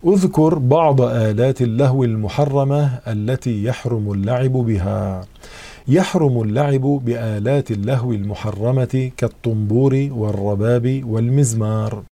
اذكر بعض آلات اللهو المحرمة التي يحرم اللعب بها. يحرم اللعب بآلات اللهو المحرمة كالطنبور والرباب والمزمار.